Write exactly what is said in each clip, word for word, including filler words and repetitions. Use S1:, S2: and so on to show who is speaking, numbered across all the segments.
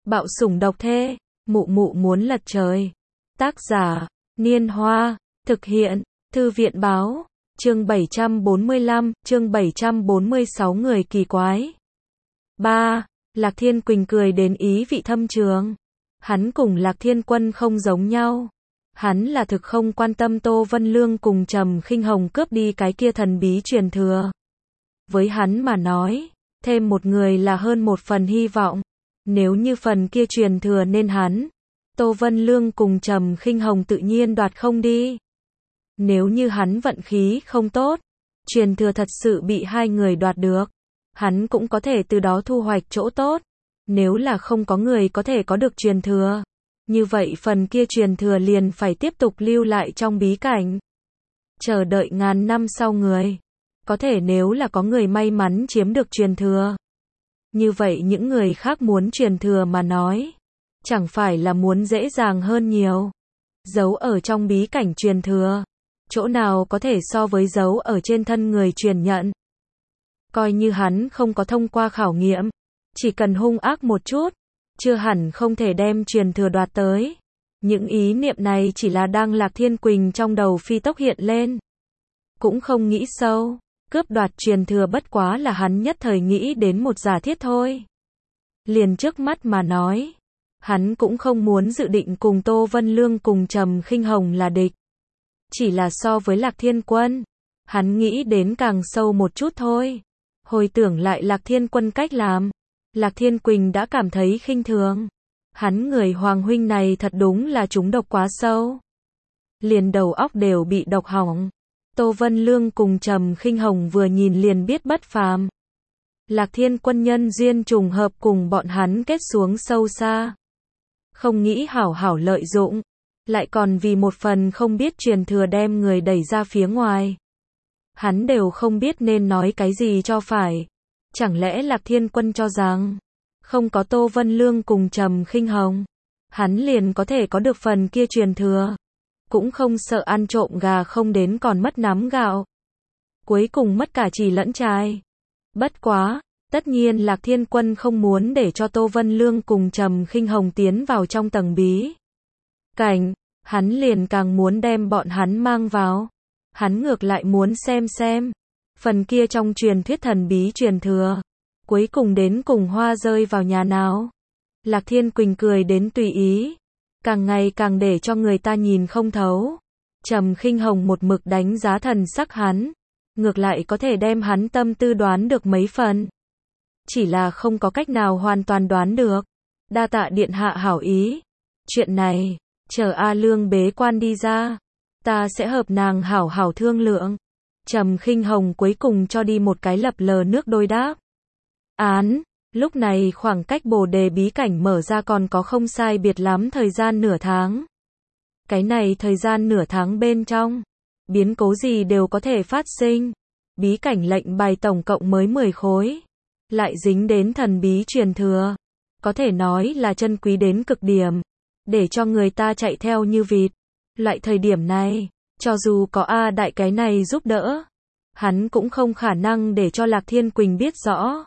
S1: Bạo sủng độc thê, mụ mụ muốn lật trời. Tác giả, Niên Hoa, thực hiện, Thư viện báo, chương bảy trăm bốn mươi lăm, chương bảy trăm bốn mươi sáu người kỳ quái. ba. Lạc Thiên Quỳnh cười đến ý vị thâm trường. Hắn cùng Lạc Thiên Quân không giống nhau. Hắn là thực không quan tâm Tô Vân Lương cùng Trầm Khinh Hồng cướp đi cái kia thần bí truyền thừa. Với hắn mà nói, thêm một người là hơn một phần hy vọng. Nếu như phần kia truyền thừa nên hắn, Tô Vân Lương cùng Trầm Khinh Hồng tự nhiên đoạt không đi. Nếu như hắn vận khí không tốt, truyền thừa thật sự bị hai người đoạt được, hắn cũng có thể từ đó thu hoạch chỗ tốt. Nếu là không có người có thể có được truyền thừa, như vậy phần kia truyền thừa liền phải tiếp tục lưu lại trong bí cảnh. Chờ đợi ngàn năm sau người. Có thể nếu là có người may mắn chiếm được truyền thừa, như vậy những người khác muốn truyền thừa mà nói, chẳng phải là muốn dễ dàng hơn nhiều. Giấu ở trong bí cảnh truyền thừa, chỗ nào có thể so với giấu ở trên thân người truyền nhận. Coi như hắn không có thông qua khảo nghiệm, chỉ cần hung ác một chút, chưa hẳn không thể đem truyền thừa đoạt tới. Những ý niệm này chỉ là đang Lạc Thiên Quỳnh trong đầu phi tốc hiện lên. Cũng không nghĩ sâu, cướp đoạt truyền thừa bất quá là hắn nhất thời nghĩ đến một giả thiết thôi. Liền trước mắt mà nói, hắn cũng không muốn dự định cùng Tô Vân Lương cùng Trầm Khinh Hồng là địch. Chỉ là so với Lạc Thiên Quân, hắn nghĩ đến càng sâu một chút thôi. Hồi tưởng lại Lạc Thiên Quân cách làm, Lạc Thiên Quỳnh đã cảm thấy khinh thường. Hắn người Hoàng huynh này thật đúng là trúng độc quá sâu. Liền đầu óc đều bị độc hỏng. Tô Vân Lương cùng Trầm Khinh Hồng vừa nhìn liền biết bất phàm. Lạc Thiên Quân nhân duyên trùng hợp cùng bọn hắn kết xuống sâu xa. Không nghĩ hảo hảo lợi dụng, lại còn vì một phần không biết truyền thừa đem người đẩy ra phía ngoài. Hắn đều không biết nên nói cái gì cho phải. Chẳng lẽ Lạc Thiên Quân cho rằng, không có Tô Vân Lương cùng Trầm Khinh Hồng, hắn liền có thể có được phần kia truyền thừa. Cũng không sợ ăn trộm gà không đến còn mất nắm gạo. Cuối cùng mất cả chì lẫn chài. Bất quá, tất nhiên Lạc Thiên Quân không muốn để cho Tô Vân Lương cùng Trầm Khinh Hồng tiến vào trong tầng bí cảnh, hắn liền càng muốn đem bọn hắn mang vào. Hắn ngược lại muốn xem xem, phần kia trong truyền thuyết thần bí truyền thừa, cuối cùng đến cùng hoa rơi vào nhà nào. Lạc Thiên Quỳnh cười đến tùy ý, càng ngày càng để cho người ta nhìn không thấu. Trầm Khinh Hồng một mực đánh giá thần sắc hắn, ngược lại có thể đem hắn tâm tư đoán được mấy phần. Chỉ là không có cách nào hoàn toàn đoán được. Đa tạ điện hạ hảo ý. Chuyện này, chờ A Lương bế quan đi ra, ta sẽ hợp nàng hảo hảo thương lượng. Trầm Khinh Hồng cuối cùng cho đi một cái lập lờ nước đôi đáp. Án, lúc này khoảng cách Bồ Đề bí cảnh mở ra còn có không sai biệt lắm thời gian nửa tháng. Cái này thời gian nửa tháng bên trong, biến cố gì đều có thể phát sinh. Bí cảnh lệnh bài tổng cộng mới mười khối, lại dính đến thần bí truyền thừa, có thể nói là chân quý đến cực điểm, để cho người ta chạy theo như vịt. Loại thời điểm này, cho dù có A Đại cái này giúp đỡ, hắn cũng không khả năng để cho Lạc Thiên Quỳnh biết rõ.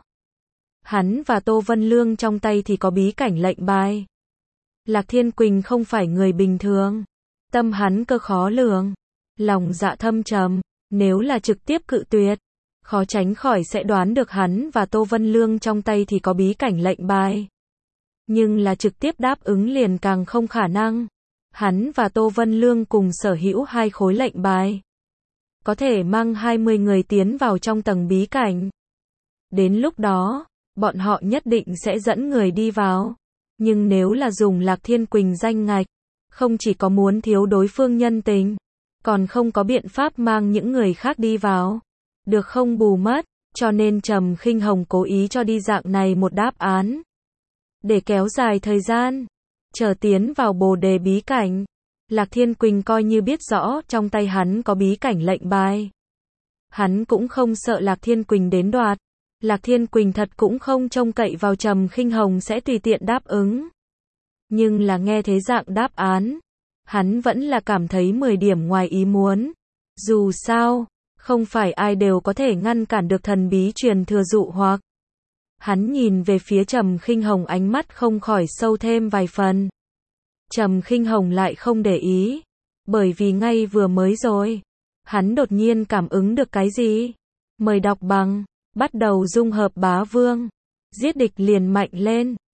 S1: Hắn và Tô Vân Lương trong tay thì có bí cảnh lệnh bài. Lạc Thiên Quỳnh không phải người bình thường, tâm hắn cơ khó lường, lòng dạ thâm trầm, nếu là trực tiếp cự tuyệt, khó tránh khỏi sẽ đoán được hắn và Tô Vân Lương trong tay thì có bí cảnh lệnh bài. Nhưng là trực tiếp đáp ứng liền càng không khả năng. Hắn và Tô Vân Lương cùng sở hữu hai khối lệnh bài, có thể mang hai mươi người tiến vào trong tầng bí cảnh. Đến lúc đó, bọn họ nhất định sẽ dẫn người đi vào. Nhưng nếu là dùng Lạc Thiên Quỳnh danh ngạch, không chỉ có muốn thiếu đối phương nhân tình, còn không có biện pháp mang những người khác đi vào. Được không bù mất, cho nên Trầm Khinh Hồng cố ý cho đi dạng này một đáp án. Để kéo dài thời gian, chờ tiến vào Bồ Đề bí cảnh, Lạc Thiên Quỳnh coi như biết rõ trong tay hắn có bí cảnh lệnh bài. Hắn cũng không sợ Lạc Thiên Quỳnh đến đoạt. Lạc Thiên Quỳnh thật cũng không trông cậy vào Trầm Khinh Hồng sẽ tùy tiện đáp ứng. Nhưng là nghe thế dạng đáp án, hắn vẫn là cảm thấy mười điểm ngoài ý muốn. Dù sao, không phải ai đều có thể ngăn cản được thần bí truyền thừa dụ hoặc. Hắn nhìn về phía Trầm Khinh Hồng, ánh mắt không khỏi sâu thêm vài phần. Trầm Khinh Hồng lại không để ý, bởi vì ngay vừa mới rồi, hắn đột nhiên cảm ứng được cái gì? Mời đọc bằng, bắt đầu dung hợp bá vương, giết địch liền mạnh lên.